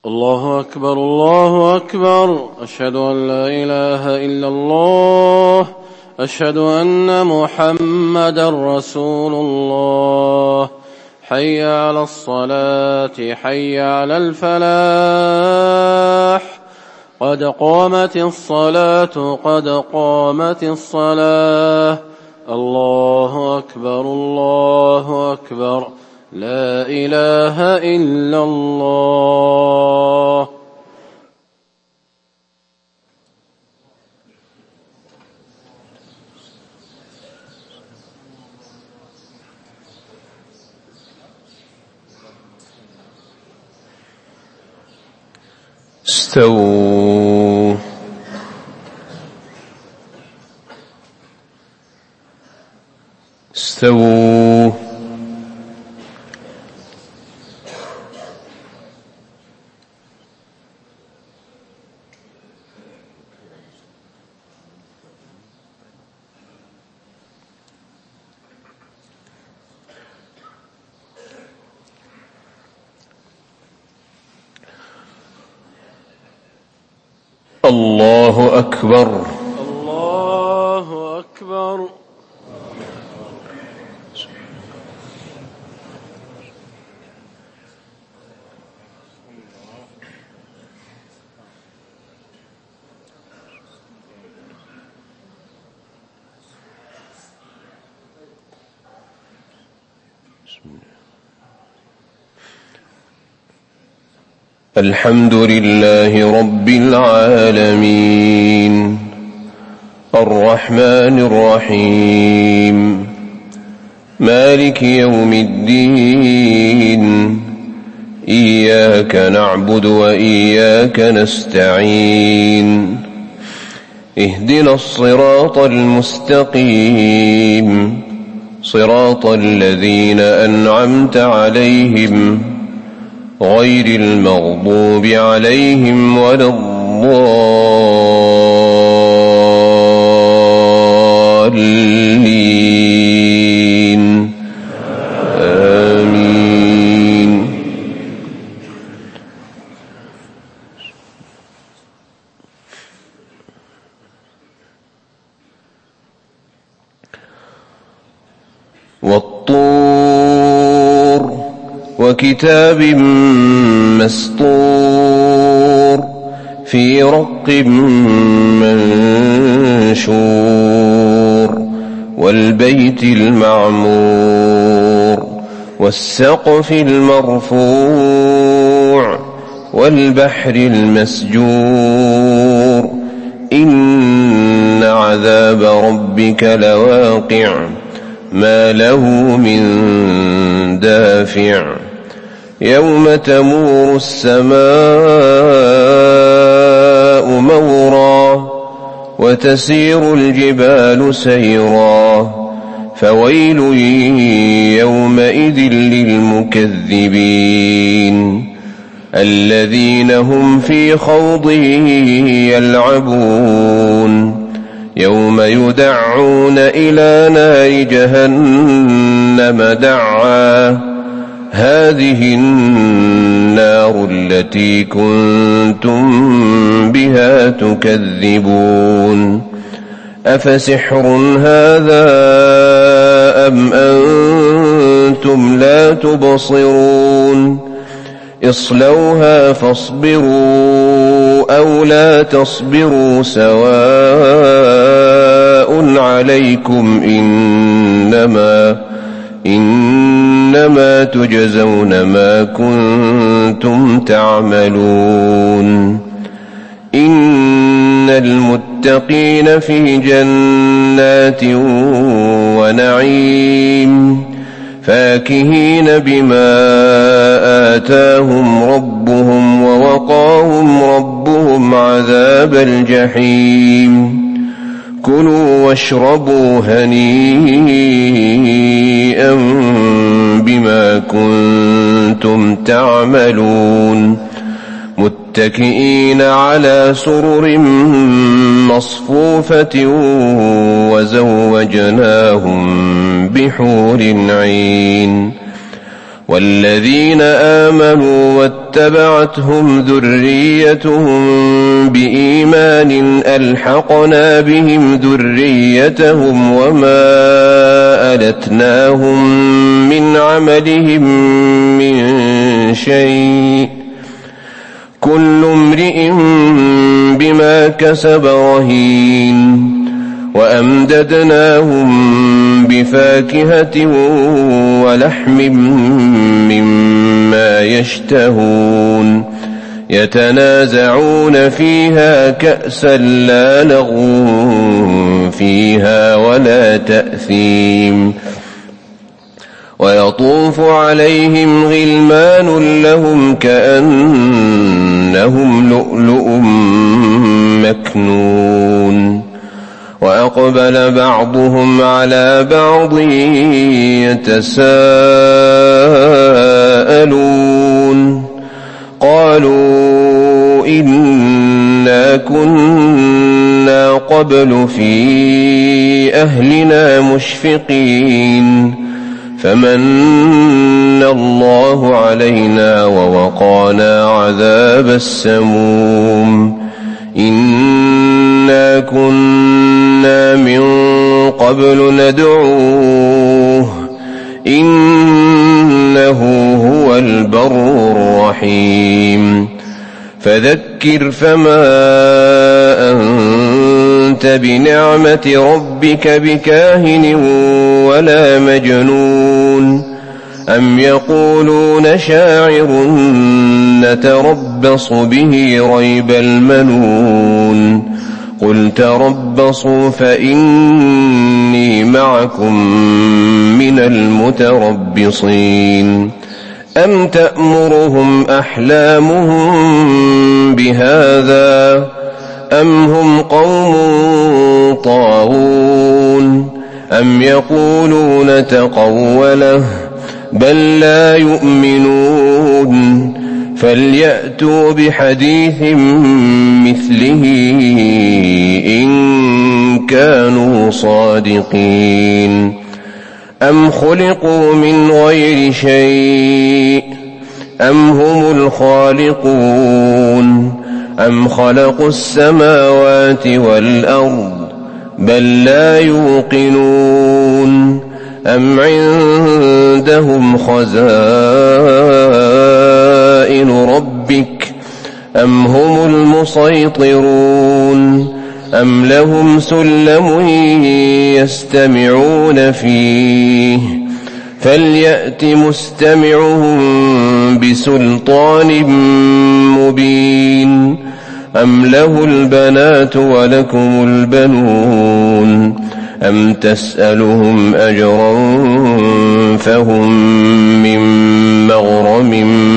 الله أكبر الله أكبر. أشهد أن لا إله إلا الله. أشهد أن محمدا رسول الله. حي على الصلاة حي على الفلاح. قد قامت الصلاة قد قامت الصلاة. الله أكبر الله أكبر. لا إله إلا الله. استووا استووا. الله أكبر الله أكبر. الحمد لله رب العالمين الرحمن الرحيم مالك يوم الدين. إياك نعبد وإياك نستعين. اهدنا الصراط المستقيم صراط الذين أنعمت عليهم غير المغضوب عليهم ولا الضالين. آمين. والطور وكتاب مسطور في رق منشور والبيت المعمور والسقف المرفوع والبحر المسجور. إن عذاب ربك لواقع ما له من دافع. يوم تمور السماء مورا وتسير الجبال سيرا. فويل يومئذ للمكذبين الذين هم في خوض يلعبون. يوم يدعون إلى نار جهنم دعا. هذه النار التي كنتم بها تكذبون. أفسحر هذا أم أنتم لا تبصرون. اصلوها فاصبروا أو لا تصبروا سواء عليكم إنما تجزون ما كنتم تعملون. إن المتقين في جنات ونعيم فاكهين بما آتاهم ربهم ووقاهم ربهم عذاب الجحيم. كلوا واشربوا هنيئا بما كنتم تعملون. متكئين على سرر مصفوفة وزوجناهم بحور عين. والذين آمنوا واتبعتهم ذريتهم بإيمان ألحقنا بهم ذريتهم وما ألتناهم من عملهم من شيء كل امرئ بما كسب رهين وأمددناهم بفاكهة ولحم مما يشتهون يتنازعون فيها كأسا لا لغو فيها ولا تأثيم ويطوف عليهم غلمان لهم كأنهم لؤلؤ مكنون وأقبل بعضهم على بعض يتساءلون قالوا إنا كنا قبل في أهلنا مشفقين فمن الله علينا ووقانا عذاب السموم إنا كنا من قبل ندعوه إنه هو البر الرحيم فذكر فما أنت بنعمة ربك بكاهن ولا مجنون أم يقولون شاعر نتربص به ريب المنون قل تربصوا فإني معكم من المتربصين أم تأمرهم أحلامهم بهذا أم هم قوم طاغون أم يقولون تقوله بل لا يؤمنون فليأتوا بحديث مثله إن كانوا صادقين أم خلقوا من غير شيء أم هم الخالقون أم خلقوا السماوات والأرض بل لا يوقنون أم عندهم خزائن ربك أم هم المسيطرون أم لهم سلم يستمعون فيه فليأت مستمعهم بسلطان مبين أم له البنات ولكم البنون أم تسألهم أجرا فهم من مغرم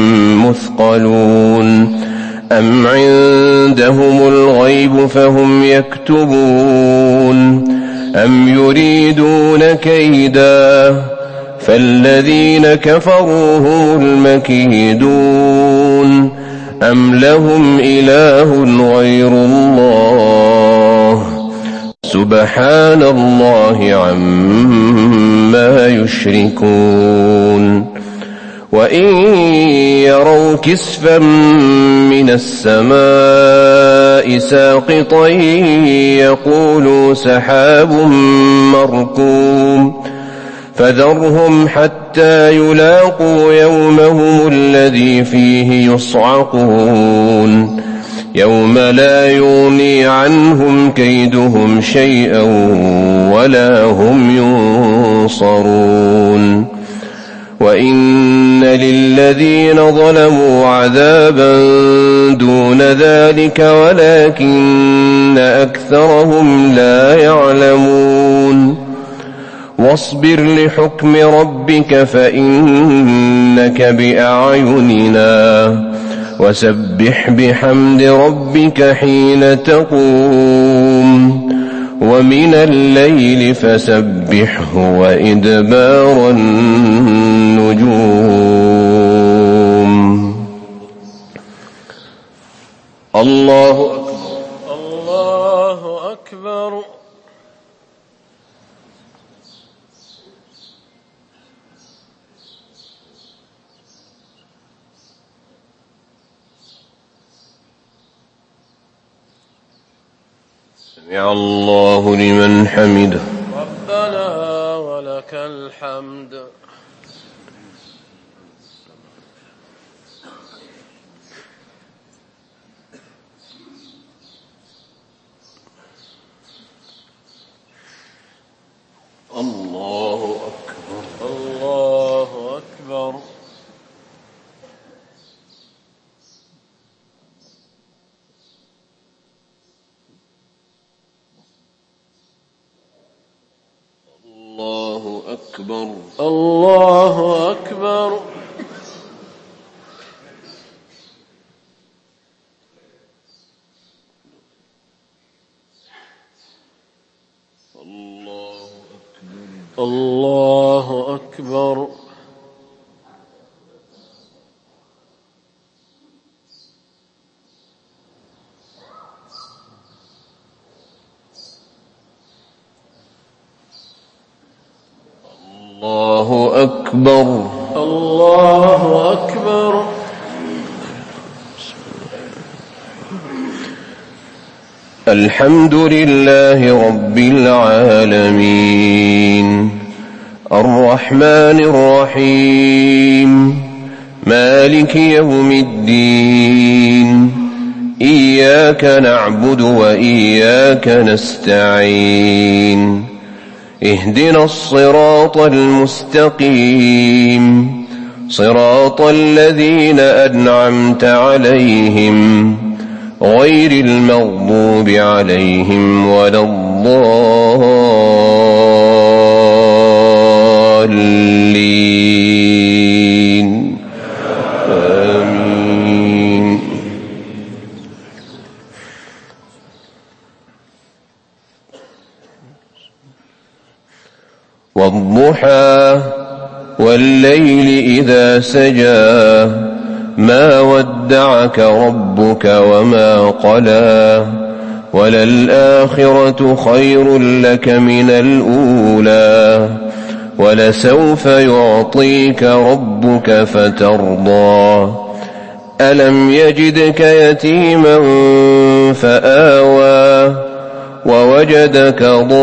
مثقلون أم عندهم الغيب فهم يكتبون أم يريدون كيدا فالذين كفروا هم المكيدون أم لهم إله غير الله سبحان الله عما يشركون وإن يروا كسفا من السماء ساقطا يقولوا سحاب مركوم فذرهم حتى يلاقوا يومهم الذي فيه يصعقون يوم لا يغني عنهم كيدهم شيئا ولا هم ينصرون وإن للذين ظلموا عذابا دون ذلك ولكن أكثرهم لا يعلمون واصبر لحكم ربك فإنك بأعيننا وسبح بحمد ربك حين تقوم ومن الليل فسبحه وإدبار النجوم الله أكبر الله أكبر. سمع الله لمن حمده. ربنا ولك الحمد. الله أكبر. الله أكبر. الله أكبر. الله أكبر. الله أكبر. الله أكبر. الله أكبر. الحمد لله رب العالمين الرحمن الرحيم مالك يوم الدين إياك نعبد وإياك نستعين اهدنا الصراط المستقيم صراط الذين أنعمت عليهم غير المغضوب عليهم ولا الضالين آمين. والضحى والليل إذا سجى ما ودعك ربك وما قلى وللآخرة خير لك من الأولى ولسوف يعطيك ربك فترضى ألم يجدك يتيما فآوى ووجدك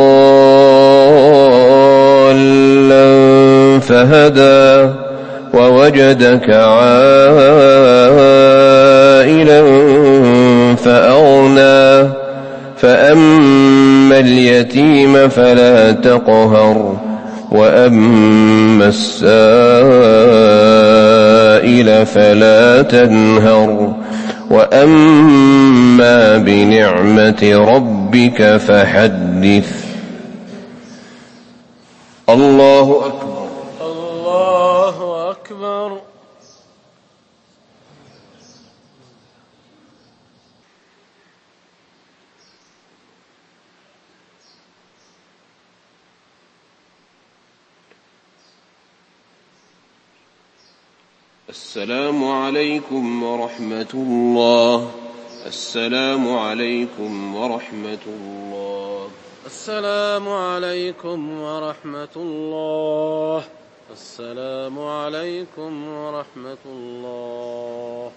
ضالا فهدى ووجدك عائلا فأغنى فأما اليتيم فلا تقهر وأما السائل فلا تنهر وأما بنعمة ربك فحدث. الله أكبر. الله أكبر. السلام عليكم ورحمة الله. السلام عليكم ورحمة الله. السلام عليكم ورحمة الله. السلام عليكم ورحمة الله.